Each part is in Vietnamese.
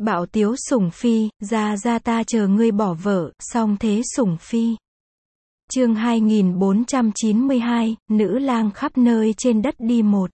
Bạo tiếu sủng phi, ra ra ta chờ ngươi bỏ vợ, song thế sủng phi. Chương 2492, nữ lang khắp nơi trên đất đi một.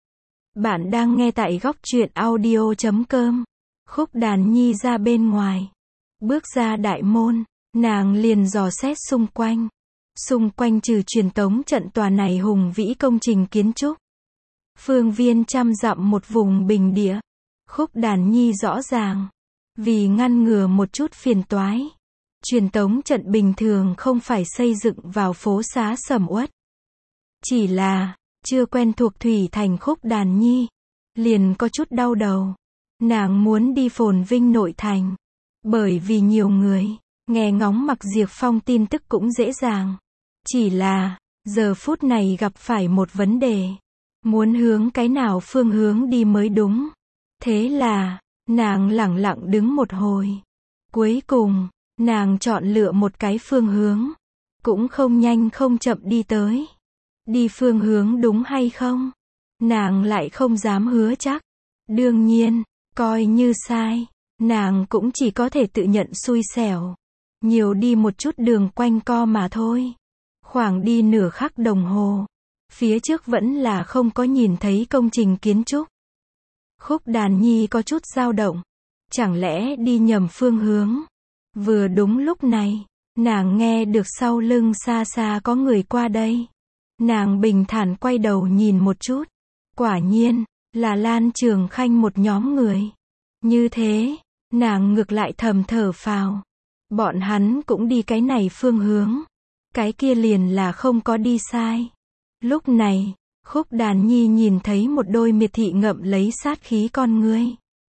Bạn đang nghe tại góc truyện audio.com. Khúc Đàn Nhi ra bên ngoài. Bước ra đại môn, nàng liền dò xét xung quanh. Xung quanh trừ truyền tống trận tòa này hùng vĩ công trình kiến trúc. Phương viên trăm dặm một vùng bình địa. Khúc Đàn Nhi rõ ràng. Vì ngăn ngừa một chút phiền toái. Truyền tống trận bình thường không phải xây dựng vào phố xá sầm uất. Chỉ là, chưa quen thuộc thủy thành Khúc Đàn Nhi. Liền có chút đau đầu. Nàng muốn đi phồn vinh nội thành. Bởi vì nhiều người, nghe ngóng Mặc Diệp Phong tin tức cũng dễ dàng. Chỉ là, giờ phút này gặp phải một vấn đề. Muốn hướng cái nào phương hướng đi mới đúng. Thế là, nàng lẳng lặng đứng một hồi. Cuối cùng, nàng chọn lựa một cái phương hướng. Cũng không nhanh không chậm đi tới. Đi phương hướng đúng hay không? Nàng lại không dám hứa chắc. Đương nhiên, coi như sai, nàng cũng chỉ có thể tự nhận xui xẻo. Nhiều đi một chút đường quanh co mà thôi. Khoảng đi nửa khắc đồng hồ. Phía trước vẫn là không có nhìn thấy công trình kiến trúc. Khúc Đàn Nhi có chút dao động. Chẳng lẽ đi nhầm phương hướng? Vừa đúng lúc này, nàng nghe được sau lưng xa xa có người qua đây. Nàng bình thản quay đầu nhìn một chút. Quả nhiên, là Lan Trường Khanh một nhóm người. Như thế, nàng ngược lại thầm thở phào. Bọn hắn cũng đi cái này phương hướng. Cái kia liền là không có đi sai. Lúc này, Khúc Đàn Nhi nhìn thấy một đôi miệt thị ngậm lấy sát khí con ngươi.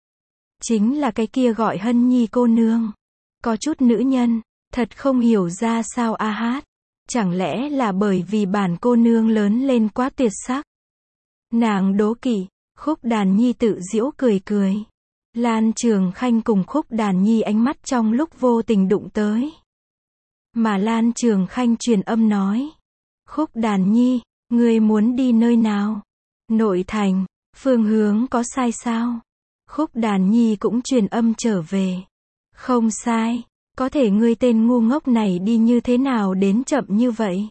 Chính là cái kia gọi Hân Nhi cô nương. Có chút nữ nhân, thật không hiểu ra sao a hát. Chẳng lẽ là bởi vì bản cô nương lớn lên quá tuyệt sắc. Nàng đố kỵ, Khúc Đàn Nhi tự giễu cười cười. Lan Trường Khanh cùng Khúc Đàn Nhi ánh mắt trong lúc vô tình đụng tới. Mà Lan Trường Khanh truyền âm nói. Khúc Đàn Nhi, ngươi muốn đi nơi nào? Nội thành, phương hướng có sai sao? Khúc Đàn Nhi cũng truyền âm trở về. Không sai, có thể ngươi tên ngu ngốc này đi như thế nào đến chậm như vậy?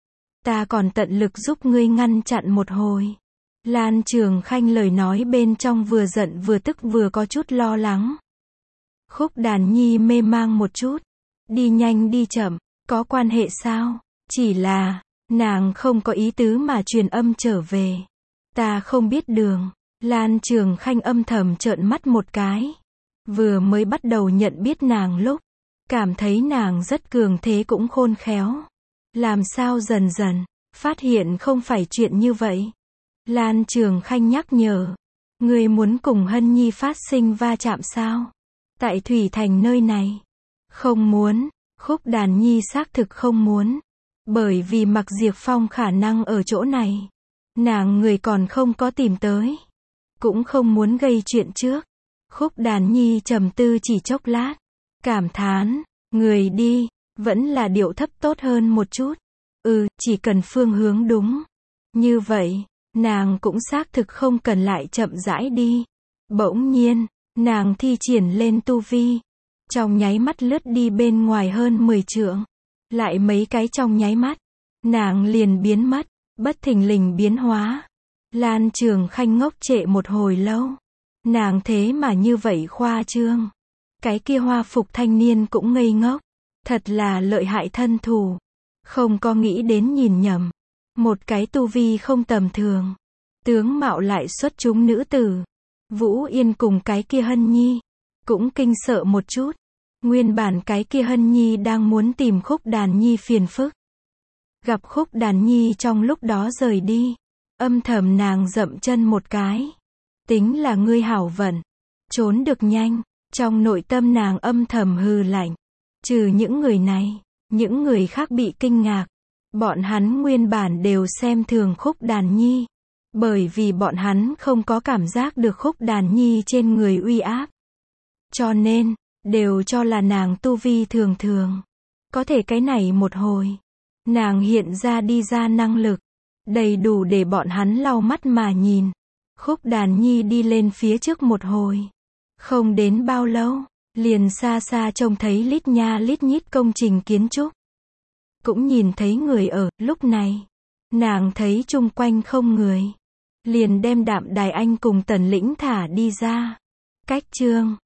Ta còn tận lực giúp ngươi ngăn chặn một hồi. Lan Trường Khanh lời nói bên trong vừa giận vừa tức vừa có chút lo lắng. Khúc Đàn Nhi mê mang một chút. Đi nhanh đi chậm, có quan hệ sao? Chỉ là, nàng không có ý tứ mà truyền âm trở về. Ta không biết đường. Lan Trường Khanh âm thầm trợn mắt một cái. Vừa mới bắt đầu nhận biết nàng lúc, cảm thấy nàng rất cường thế cũng khôn khéo. Làm sao dần dần, phát hiện không phải chuyện như vậy. Lan Trường Khanh nhắc nhở. Ngươi muốn cùng Hân Nhi phát sinh va chạm sao? Tại Thủy Thành nơi này. Không muốn. Khúc Đàn Nhi xác thực không muốn. Bởi vì Mặc Diệp Phong khả năng ở chỗ này. Nàng người còn không có tìm tới. Cũng không muốn gây chuyện trước. Khúc Đàn Nhi trầm tư chỉ chốc lát. Cảm thán. Người đi. Vẫn là điệu thấp tốt hơn một chút. Chỉ cần phương hướng đúng. Như vậy, nàng cũng xác thực không cần lại chậm rãi đi. Bỗng nhiên, nàng thi triển lên tu vi. Trong nháy mắt lướt đi bên ngoài hơn 10 trượng. Lại mấy cái trong nháy mắt. Nàng liền biến mất. Bất thình lình biến hóa. Lan Trường Khanh ngốc trệ một hồi lâu. Nàng thế mà như vậy khoa trương. Cái kia hoa phục thanh niên cũng ngây ngốc. Thật là lợi hại thân thủ. Không có nghĩ đến nhìn nhầm. Một cái tu vi không tầm thường. Tướng mạo lại xuất chúng nữ tử. Vũ Yên cùng cái kia Hân Nhi. Cũng kinh sợ một chút. Nguyên bản cái kia Hân Nhi đang muốn tìm Khúc Đàn Nhi phiền phức. Gặp Khúc Đàn Nhi trong lúc đó rời đi. Âm thầm nàng dậm chân một cái. Tính là ngươi hảo vận. Trốn được nhanh. Trong nội tâm nàng âm thầm hừ lạnh. Trừ những người này, những người khác bị kinh ngạc. Bọn hắn nguyên bản đều xem thường Khúc Đàn Nhi. Bởi vì bọn hắn không có cảm giác được Khúc Đàn Nhi trên người uy áp. Cho nên, đều cho là nàng tu vi thường thường. Có thể cái này một hồi. Nàng hiện ra đi ra năng lực. Đầy đủ để bọn hắn lau mắt mà nhìn. Khúc Đàn Nhi đi lên phía trước một hồi. Không đến bao lâu, liền xa xa trông thấy lít nha lít nhít công trình kiến trúc. Cũng nhìn thấy người ở, lúc này, nàng thấy chung quanh không người. Liền đem Đạm Đài Anh cùng Tần Lĩnh thả đi ra. Cách chương